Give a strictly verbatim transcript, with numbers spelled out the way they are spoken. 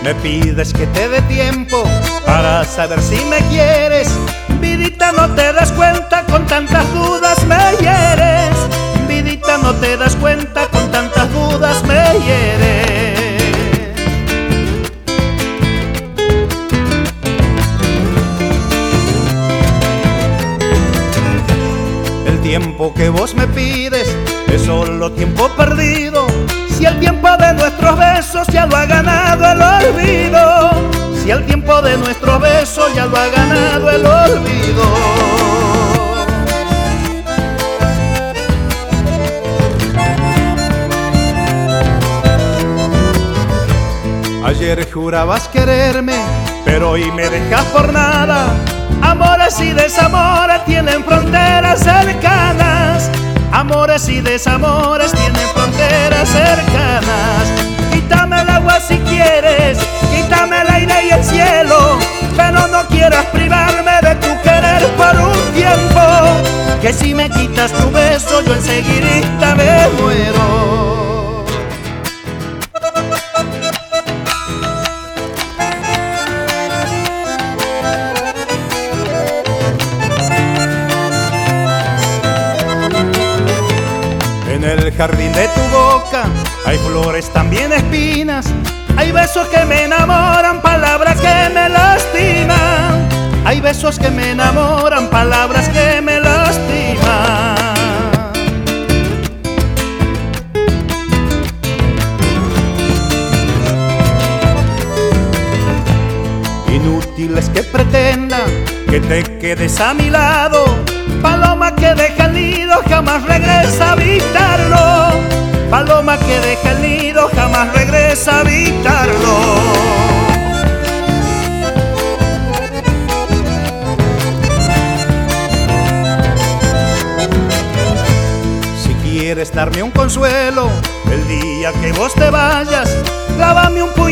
Me pides que te dé tiempo para saber si me quieres. Vidita, no te das cuenta, con tantas dudas me hieres. Vidita, no te das cuenta, con tantas dudas me hieres. El tiempo que vos me pides es solo tiempo perdido. Si el tiempo de nuestros besos ya lo ha ganado el olvido. Si el tiempo de nuestros besos ya lo ha ganado el olvido. Ayer jurabas quererme, pero hoy me dejas por nada. Amores y desamores tienen fronteras cercanas. Amores y desamores tienen fronteras cercanas. Quítame el agua si quieres, quítame el aire y el cielo, pero no quieras privarme de tu querer por un tiempo. Que si me quitas tu beso, yo enseguidita me muero. En el jardín de tu boca hay flores, también espinas. Hay besos que me enamoran, palabras que me lastiman. Hay besos que me enamoran, palabras que me lastiman. Inútil es que pretenda que te quedes a mi lado. Paloma que deja el nido jamás regresa a habitarlo. Paloma que deja el nido jamás regresa a habitarlo. Si quieres darme un consuelo el día que vos te vayas, clávame un puñal